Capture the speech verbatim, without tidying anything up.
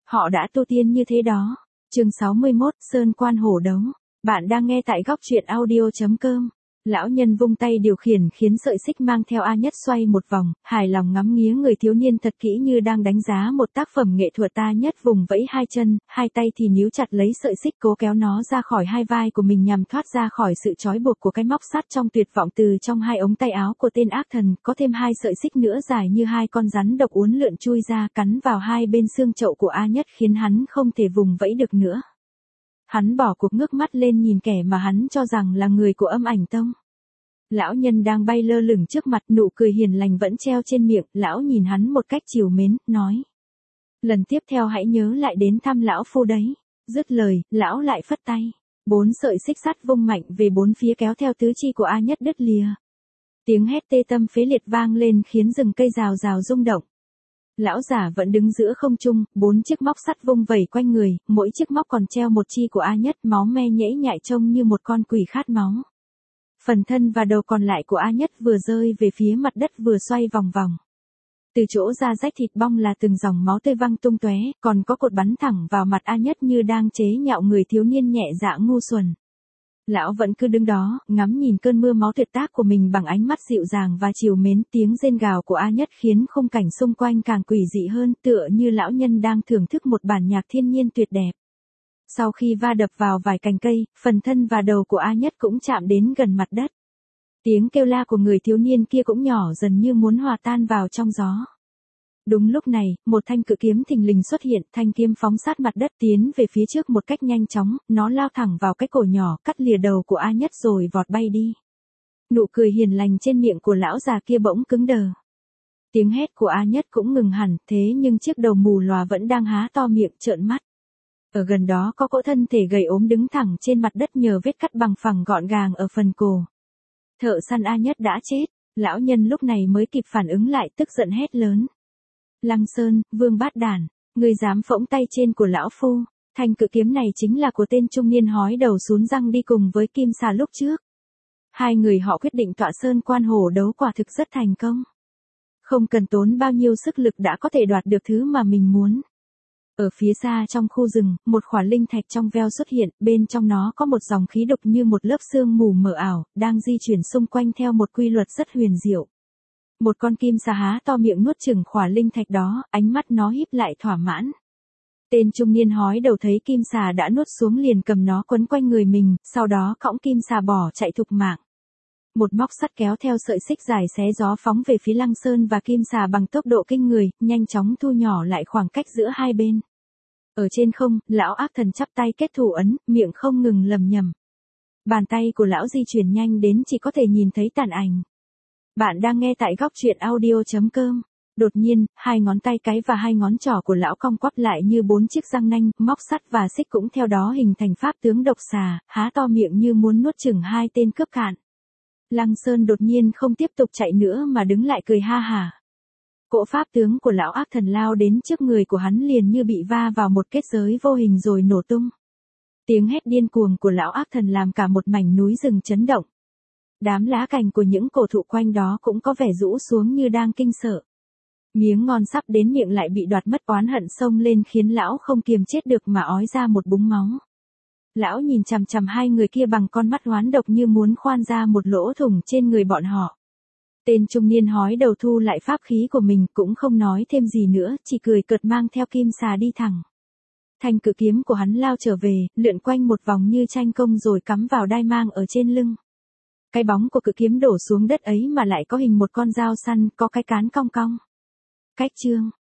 Họ đã tu tiên như thế đó. Chương sáu mươi mốt, Sơn Quan Hổ Đấu. Bạn đang nghe tại góc truyện audio chấm com. Lão nhân vung tay điều khiển khiến sợi xích mang theo A Nhất xoay một vòng, hài lòng ngắm nghía người thiếu niên thật kỹ như đang đánh giá một tác phẩm nghệ thuật. A Nhất vùng vẫy hai chân, hai tay thì níu chặt lấy sợi xích cố kéo nó ra khỏi hai vai của mình nhằm thoát ra khỏi sự trói buộc của cái móc sắt trong tuyệt vọng. Từ trong hai ống tay áo của tên ác thần có thêm hai sợi xích nữa dài như hai con rắn độc uốn lượn chui ra cắn vào hai bên xương chậu của A Nhất khiến hắn không thể vùng vẫy được nữa. Hắn bỏ cuộc ngước mắt lên nhìn kẻ mà hắn cho rằng là người của Âm Ảnh Tông. Lão nhân đang bay lơ lửng trước mặt, nụ cười hiền lành vẫn treo trên miệng. Lão nhìn hắn một cách trìu mến, nói: lần tiếp theo hãy nhớ lại đến thăm lão phu đấy. Dứt lời, lão lại phất tay. Bốn sợi xích sắt vung mạnh về bốn phía kéo theo tứ chi của A Nhất đứt lìa. Tiếng hét tê tâm phế liệt vang lên khiến rừng cây rào rào rung động. Lão giả vẫn đứng giữa không trung, bốn chiếc móc sắt vung vẩy quanh người, mỗi chiếc móc còn treo một chi của A Nhất, máu me nhễ nhại trông như một con quỷ khát máu. Phần thân và đầu còn lại của A Nhất vừa rơi về phía mặt đất vừa xoay vòng vòng. Từ chỗ da rách thịt bong là từng dòng máu tươi văng tung tóe, còn có cột bắn thẳng vào mặt A Nhất như đang chế nhạo người thiếu niên nhẹ dạ ngu xuẩn. Lão vẫn cứ đứng đó, ngắm nhìn cơn mưa máu tuyệt tác của mình bằng ánh mắt dịu dàng và trìu mến. Tiếng rên gào của A Nhất khiến khung cảnh xung quanh càng quỷ dị hơn, tựa như lão nhân đang thưởng thức một bản nhạc thiên nhiên tuyệt đẹp. Sau khi va đập vào vài cành cây, phần thân và đầu của A Nhất cũng chạm đến gần mặt đất. Tiếng kêu la của người thiếu niên kia cũng nhỏ dần như muốn hòa tan vào trong gió. Đúng lúc này, một thanh cự kiếm thình lình xuất hiện, thanh kiếm phóng sát mặt đất tiến về phía trước một cách nhanh chóng, nó lao thẳng vào cái cổ nhỏ, cắt lìa đầu của A Nhất rồi vọt bay đi. Nụ cười hiền lành trên miệng của lão già kia bỗng cứng đờ. Tiếng hét của A Nhất cũng ngừng hẳn, thế nhưng chiếc đầu mù lòa vẫn đang há to miệng trợn mắt. Ở gần đó có cỗ thân thể gầy ốm đứng thẳng trên mặt đất nhờ vết cắt bằng phẳng gọn gàng ở phần cổ. Thợ săn A Nhất đã chết, lão nhân lúc này mới kịp phản ứng lại, tức giận hét lớn: Lăng Sơn, Vương Bát Đản, ngươi dám phỗng tay trên của lão phu? Thanh cự kiếm này chính là của tên trung niên hói đầu sún răng đi cùng với Kim Xà lúc trước. Hai người họ quyết định tọa Sơn Quan Hổ Đấu quả thực rất thành công. Không cần tốn bao nhiêu sức lực đã có thể đoạt được thứ mà mình muốn. Ở phía xa trong khu rừng, một khỏa linh thạch trong veo xuất hiện, bên trong nó có một dòng khí độc như một lớp sương mù mờ ảo, đang di chuyển xung quanh theo một quy luật rất huyền diệu. Một con kim xà há to miệng nuốt chửng khỏa linh thạch đó, ánh mắt nó híp lại thỏa mãn. Tên trung niên hói đầu thấy kim xà đã nuốt xuống liền cầm nó quấn quanh người mình, sau đó cõng kim xà bỏ chạy thục mạng. Một móc sắt kéo theo sợi xích dài xé gió phóng về phía Lăng Sơn và kim xà bằng tốc độ kinh người, nhanh chóng thu nhỏ lại khoảng cách giữa hai bên. Ở trên không, lão ác thần chắp tay kết thủ ấn, miệng không ngừng lầm nhầm. Bàn tay của lão di chuyển nhanh đến chỉ có thể nhìn thấy tàn ảnh. Bạn đang nghe tại góc truyện audio chấm com. Đột nhiên, hai ngón tay cái và hai ngón trỏ của lão cong quắp lại như bốn chiếc răng nanh, móc sắt và xích cũng theo đó hình thành pháp tướng độc xà, há to miệng như muốn nuốt chửng hai tên cướp cạn. Lăng Sơn đột nhiên không tiếp tục chạy nữa mà đứng lại cười ha hả. Cỗ pháp tướng của lão ác thần lao đến trước người của hắn liền như bị va vào một kết giới vô hình rồi nổ tung. Tiếng hét điên cuồng của lão ác thần làm cả một mảnh núi rừng chấn động. Đám lá cành của những cổ thụ quanh đó cũng có vẻ rũ xuống như đang kinh sợ. Miếng ngon sắp đến miệng lại bị đoạt mất, oán hận xông lên khiến lão không kiềm chết được mà ói ra một búng máu. Lão nhìn chằm chằm hai người kia bằng con mắt oán độc như muốn khoan ra một lỗ thủng trên người bọn họ. Tên trung niên hói đầu thu lại pháp khí của mình cũng không nói thêm gì nữa, chỉ cười cợt mang theo kim xà đi thẳng. Thanh cự kiếm của hắn lao trở về, lượn quanh một vòng như tranh công rồi cắm vào đai mang ở trên lưng. Cái bóng của cự kiếm đổ xuống đất ấy mà lại có hình một con dao săn, có cái cán cong cong. Cách chương